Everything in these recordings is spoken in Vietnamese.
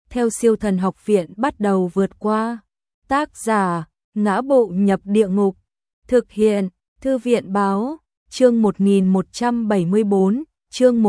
theo Siêu Thần Học Viện bắt đầu vượt qua. Tác giả: Ngã Bộ Nhập Địa Ngục. Thực hiện: Thư viện báo. Chương 1174, chương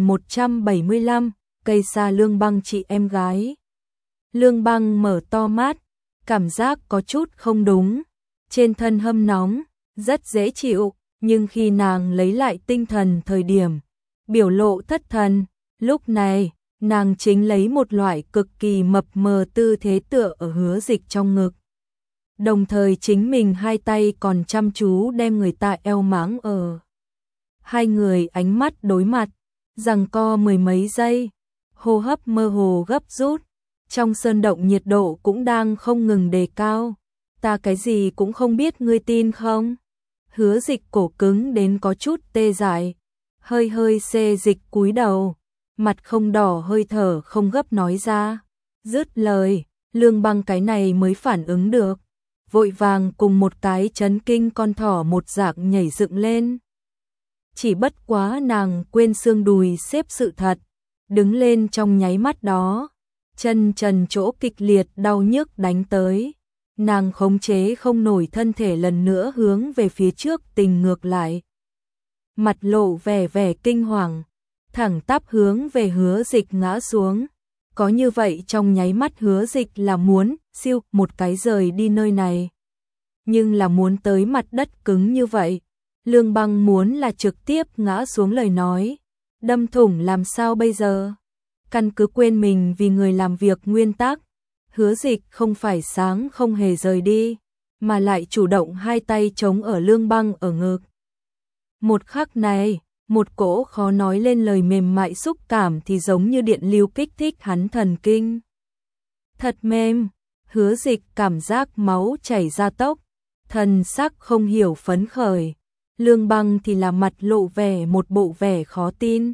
1175, cây sa Lương Băng chị em gái. Lương Băng mở to mắt, cảm giác có chút không đúng. Trên thân hâm nóng, rất dễ chịu, nhưng khi nàng lấy lại tinh thần thời điểm, biểu lộ thất thần. Lúc này, nàng chính lấy một loại cực kỳ mập mờ tư thế tựa ở Hứa Dịch trong ngực. Đồng thời chính mình hai tay còn chăm chú đem người ta eo máng ở. Hai người ánh mắt đối mặt, giằng co mười mấy giây, hô hấp mơ hồ gấp rút. Trong sơn động nhiệt độ cũng đang không ngừng đề cao. Ta cái gì cũng không biết, ngươi tin không? Hứa Dịch cổ cứng đến có chút tê dại, hơi hơi xê dịch cúi đầu, mặt không đỏ hơi thở không gấp nói ra. Dứt lời, Lương Băng cái này mới phản ứng được, vội vàng cùng một cái chấn kinh con thỏ một dạng nhảy dựng lên. Chỉ bất quá nàng quên xương đùi xếp sự thật, đứng lên trong nháy mắt đó, chân trần chỗ kịch liệt đau nhức đánh tới. Nàng khống chế không nổi thân thể lần nữa hướng về phía trước tình ngược lại. Mặt lộ vẻ kinh hoàng, thẳng tắp hướng về Hứa Dịch ngã xuống. Có như vậy trong nháy mắt Hứa Dịch là muốn siêu một cái rời đi nơi này. Nhưng là muốn tới mặt đất cứng như vậy, Lương Băng muốn là trực tiếp ngã xuống lời nói. Đâm thủng làm sao bây giờ? Căn cứ quên mình vì người làm việc nguyên tắc, Hứa Dịch không phải sáng không hề rời đi, mà lại chủ động hai tay chống ở Lương Băng ở ngực. Một khắc này, một cỗ khó nói lên lời mềm mại xúc cảm thì giống như điện lưu kích thích hắn thần kinh. Thật mềm, Hứa Dịch cảm giác máu chảy ra tốc, thần sắc không hiểu phấn khởi. Lương Băng thì là mặt lộ vẻ một bộ vẻ khó tin.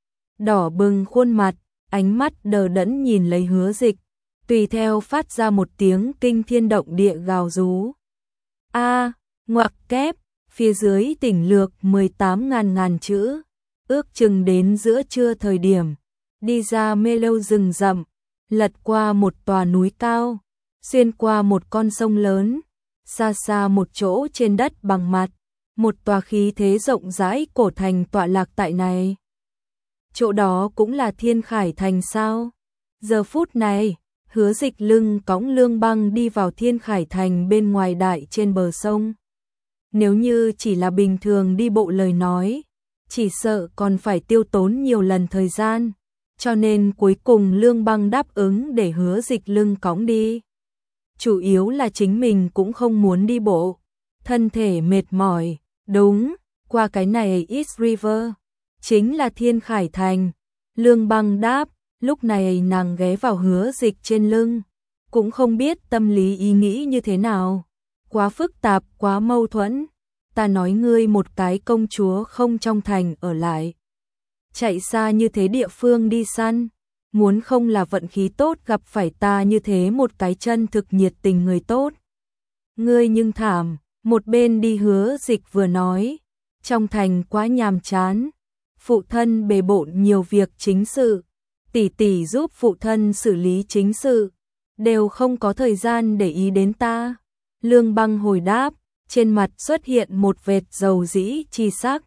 Đỏ bừng khuôn mặt, ánh mắt đờ đẫn nhìn lấy Hứa Dịch, tùy theo phát ra một tiếng kinh thiên động địa gào rú. Ngoặc kép, phía dưới tỉnh lược 18.000 chữ, ước chừng đến giữa trưa thời điểm, đi ra mê lâu rừng rậm, lật qua một tòa núi cao, xuyên qua một con sông lớn, xa xa một chỗ trên đất bằng mặt, một tòa khí thế rộng rãi cổ thành tọa lạc tại này. Chỗ đó cũng là Thiên Khải Thành sao? Giờ phút này, Hứa Dịch lưng cõng Lương Băng đi vào Thiên Khải Thành bên ngoài đại trên bờ sông. Nếu như chỉ là bình thường đi bộ lời nói, chỉ sợ còn phải tiêu tốn nhiều lần thời gian, cho nên cuối cùng Lương Băng đáp ứng để Hứa Dịch lưng cõng đi. Chủ yếu là chính mình cũng không muốn đi bộ, thân thể mệt mỏi. Đúng, qua cái này East River, chính là Thiên Khải Thành. Lương Băng đáp, lúc này nàng ghé vào Hứa Dịch trên lưng, cũng không biết tâm lý ý nghĩ như thế nào. Quá phức tạp, quá mâu thuẫn. Ta nói ngươi một cái công chúa không trong thành ở lại, chạy xa như thế địa phương đi săn, muốn không là vận khí tốt gặp phải ta như thế một cái chân thực nhiệt tình người tốt. Ngươi nhưng thảm. Một bên đi Hứa Dịch vừa nói, trong thành quá nhàm chán, phụ thân bề bộn nhiều việc chính sự, tỷ tỷ giúp phụ thân xử lý chính sự, đều không có thời gian để ý đến ta. Lương Băng hồi đáp, trên mặt xuất hiện một vệt dầu dĩ chi sắc.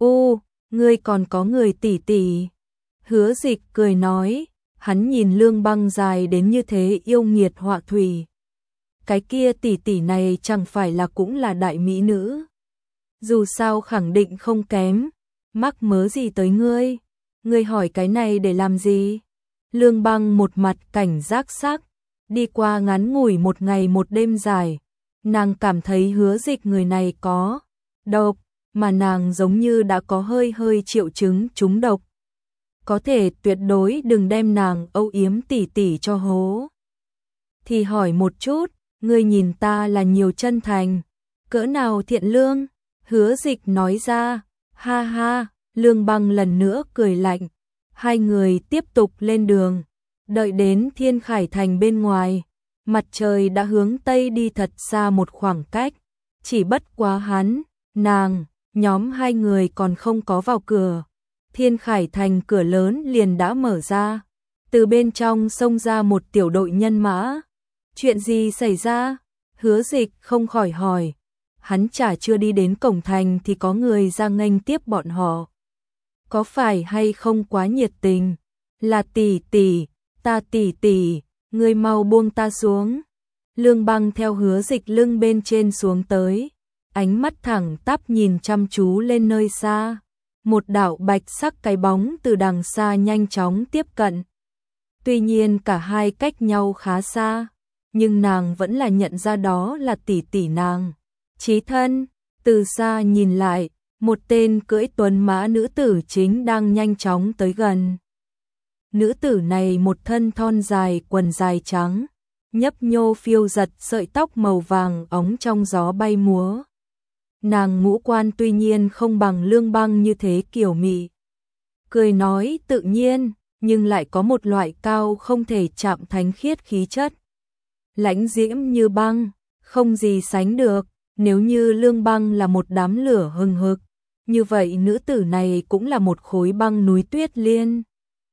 Ngươi còn có người tỷ tỷ. Hứa Dịch cười nói, hắn nhìn Lương Băng dài đến như thế yêu nghiệt họa thủy. Cái kia tỷ tỷ này chẳng phải là cũng là đại mỹ nữ. Dù sao khẳng định không kém, mắc mớ gì tới ngươi? Ngươi hỏi cái này để làm gì? Lương Băng một mặt cảnh giác sắc, đi qua ngắn ngủi một ngày một đêm dài, nàng cảm thấy Hứa Dịch người này có độc, mà nàng giống như đã có hơi triệu chứng trúng độc. Có thể tuyệt đối đừng đem nàng âu yếm tỷ tỷ cho hố. Thì hỏi một chút, ngươi nhìn ta là nhiều chân thành, cỡ nào thiện lương? Hứa Dịch nói ra, ha ha. Lương Băng lần nữa cười lạnh. Hai người tiếp tục lên đường, đợi đến Thiên Khải Thành bên ngoài, mặt trời đã hướng tây đi thật xa một khoảng cách, chỉ bất quá hắn, nàng, nhóm hai người còn không có vào cửa, Thiên Khải Thành cửa lớn liền đã mở ra, Từ bên trong xông ra một tiểu đội nhân mã. Chuyện gì xảy ra? Hứa Dịch không khỏi hỏi. Hắn chả chưa đi đến cổng thành thì có người ra nghênh tiếp bọn họ. Có phải hay không quá nhiệt tình? Là tỷ tỷ, ta tỷ tỷ, ngươi mau buông ta xuống. Lương Băng theo Hứa Dịch lưng bên trên xuống tới, ánh mắt thẳng tắp nhìn chăm chú lên nơi xa. Một đạo bạch sắc cái bóng từ đằng xa nhanh chóng tiếp cận. Tuy nhiên cả hai cách nhau khá xa, nhưng nàng vẫn là nhận ra đó là tỷ tỷ nàng. Chí Thân, từ xa nhìn lại, một tên cưỡi tuấn mã nữ tử chính đang nhanh chóng tới gần. Nữ tử này một thân thon dài, quần dài trắng, nhấp nhô phiêu giật, sợi tóc màu vàng óng trong gió bay múa. Nàng ngũ quan tuy nhiên không bằng Lương Băng như thế kiều mị, cười nói tự nhiên, nhưng lại có một loại cao không thể chạm thánh khiết khí chất. Lãnh diễm như băng, không gì sánh được. Nếu như Lương Băng là một đám lửa hừng hực, như vậy nữ tử này cũng là một khối băng núi tuyết liên.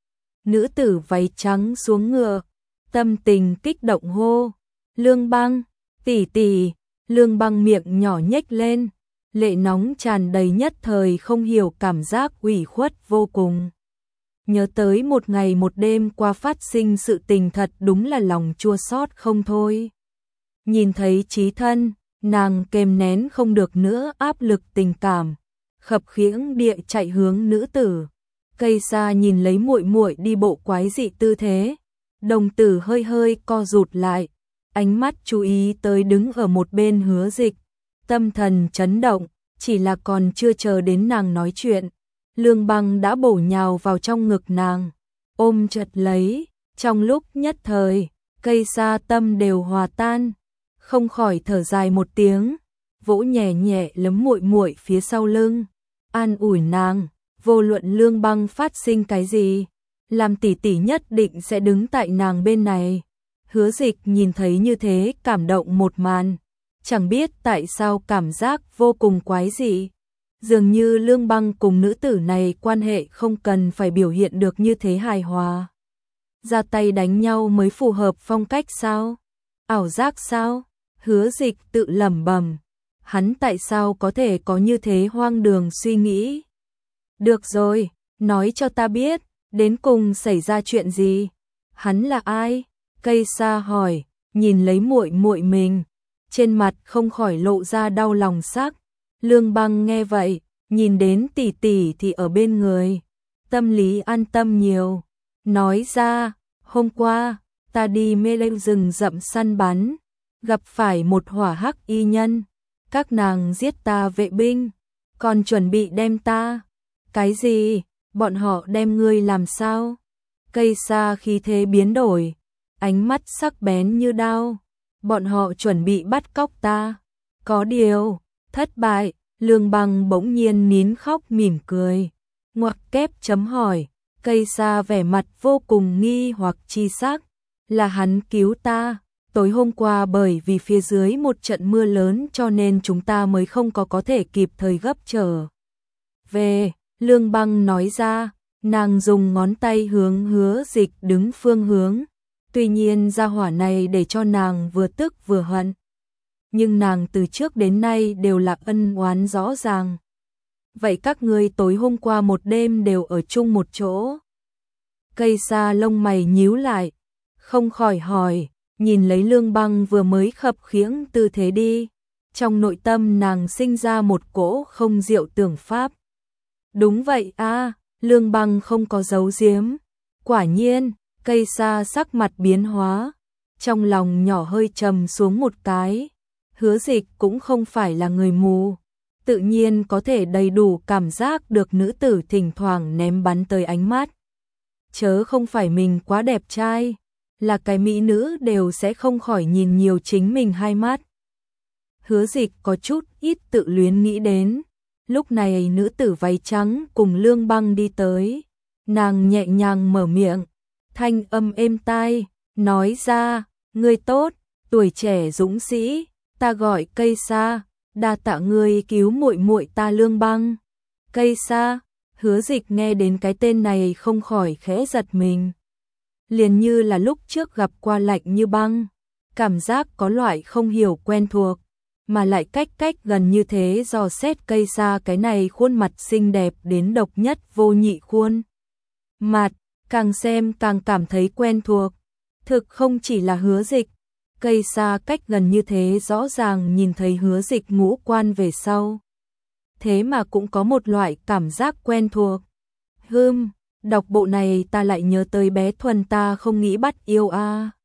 Nữ tử váy trắng xuống ngựa, tâm tình kích động hô. Lương Băng, tỷ tỷ. Lương Băng miệng nhỏ nhếch lên, lệ nóng tràn đầy, nhất thời không hiểu cảm giác ủy khuất vô cùng. Nhớ tới một ngày một đêm qua phát sinh sự tình, thật đúng là lòng chua xót không thôi. Nhìn thấy Chí Thân, nàng kềm nén không được nữa áp lực tình cảm, khập khiễng địa chạy hướng nữ tử. Cây Sa nhìn lấy muội muội đi bộ quái dị tư thế, đồng tử hơi hơi co rụt lại, ánh mắt chú ý tới đứng ở một bên Hứa Dịch, tâm thần chấn động, chỉ là còn chưa chờ đến nàng nói chuyện, Lương Băng đã bổ nhào vào trong ngực nàng, ôm chặt lấy, trong lúc nhất thời, Cây Sa tâm đều hòa tan, không khỏi thở dài một tiếng, vỗ nhẹ nhẹ lấm muội muội phía sau lưng, an ủi nàng, vô luận Lương Băng phát sinh cái gì, làm tỷ tỷ nhất định sẽ đứng tại nàng bên này. Hứa Dịch nhìn thấy như thế cảm động một màn, chẳng biết tại sao cảm giác vô cùng quái dị. Dường như Lương Băng cùng nữ tử này quan hệ không cần phải biểu hiện được như thế hài hòa. Ra tay đánh nhau mới phù hợp phong cách sao? Ảo giác sao? Hứa Dịch tự lẩm bẩm, hắn tại sao có thể có như thế hoang đường suy nghĩ? Được rồi, nói cho ta biết, đến cùng xảy ra chuyện gì? Hắn là ai? Cây Sa hỏi, nhìn lấy muội muội mình, trên mặt không khỏi lộ ra đau lòng sắc. Lương Băng nghe vậy, nhìn đến tỷ tỷ thì ở bên người, tâm lý an tâm nhiều, nói ra, hôm qua, ta đi mê lêu rừng rậm săn bắn, gặp phải một hỏa hắc y nhân, các nàng giết ta vệ binh, còn chuẩn bị đem ta. Cái gì? Bọn họ đem ngươi làm sao? Cây Sa khí thế biến đổi, ánh mắt sắc bén như đao. Bọn họ chuẩn bị bắt cóc ta. Có điều, thất bại. Lương Băng bỗng nhiên nín khóc mỉm cười. Ngoặc kép chấm hỏi. Cây Sa vẻ mặt vô cùng nghi hoặc chi sắc. Là hắn cứu ta. Tối hôm qua bởi vì phía dưới một trận mưa lớn cho nên chúng ta mới không có thể kịp thời gấp trở về. Lương Băng nói ra, nàng dùng ngón tay hướng Hứa Dịch đứng phương hướng. Tuy nhiên gia hỏa này để cho nàng vừa tức vừa hận. Nhưng nàng từ trước đến nay đều là ân oán rõ ràng. Vậy các ngươi tối hôm qua một đêm đều ở chung một chỗ? Cây Sa lông mày nhíu lại, không khỏi hỏi, nhìn lấy Lương Băng vừa mới khập khiễng tư thế đi. Trong nội tâm nàng sinh ra một cỗ không diệu tưởng pháp. Đúng vậy a, Lương Băng không có giấu giếm. Quả nhiên, Cây Sa sắc mặt biến hóa, trong lòng nhỏ hơi trầm xuống một cái. Hứa Dịch cũng không phải là người mù, tự nhiên có thể đầy đủ cảm giác được nữ tử thỉnh thoảng ném bắn tới ánh mắt. Chớ không phải mình quá đẹp trai, là cái mỹ nữ đều sẽ không khỏi nhìn nhiều chính mình hai mắt. Hứa Dịch có chút ít tự luyến nghĩ đến. Lúc này nữ tử váy trắng cùng Lương Băng đi tới, nàng nhẹ nhàng mở miệng, thanh âm êm tai, nói ra, ngươi tốt, tuổi trẻ dũng sĩ, ta gọi Cây Sa, đa tạ ngươi cứu muội muội ta Lương Băng. Cây Sa, Hứa Dịch nghe đến cái tên này không khỏi khẽ giật mình. liền như là lúc trước gặp qua lạnh như băng, cảm giác có loại không hiểu quen thuộc, mà lại cách gần như thế dò xét cây xa cái này khuôn mặt xinh đẹp đến độc nhất vô nhị khuôn mặt, càng xem càng cảm thấy quen thuộc. Thực không chỉ là Hứa Dịch, cây xa cách gần như thế rõ ràng nhìn thấy Hứa Dịch ngũ quan về sau. Thế mà cũng có một loại cảm giác quen thuộc. Đọc bộ này ta lại nhớ tới bé Thuần ta không nghĩ bắt yêu a.